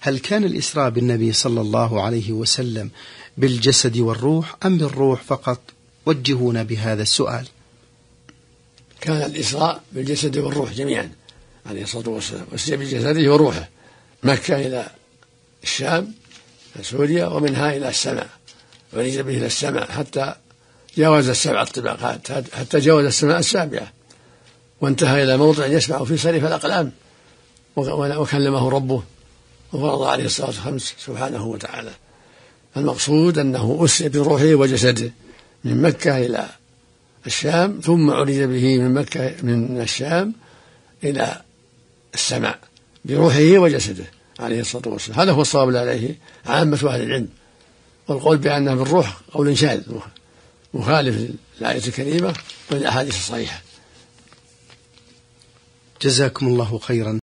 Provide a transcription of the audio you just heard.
هل كان الإسراء بالنبي صلى الله عليه وسلم بالجسد والروح أم بالروح فقط؟ وجهونا بهذا السؤال. كان الإسراء بالجسد والروح جميعا عليه الصلاة والسلام، وسري بجسده وروحه مكة إلى الشام سوريا، ومنها إلى السماء، ونزل به إلى السماء حتى جاوز السبع الطبقات، حتى جاوز السماء السابعة، وانتهى إلى موضع يسمع فيه صريف الأقلام، وكلمه ربه وفرض عليه الصلاة الخمس سبحانه وتعالى. المقصود أنه أسري بروحه وجسده من مكة إلى الشام، ثم عرج به من الشام إلى السماء بروحه وجسده عليه الصلاة والسلام. هذا هو الصواب عليه عامة أهل العلم، والقول بأنه بالروح قول شاذ مخالف للآية الكريمة والأحاديث الصحيحة. جزاكم الله خيرا.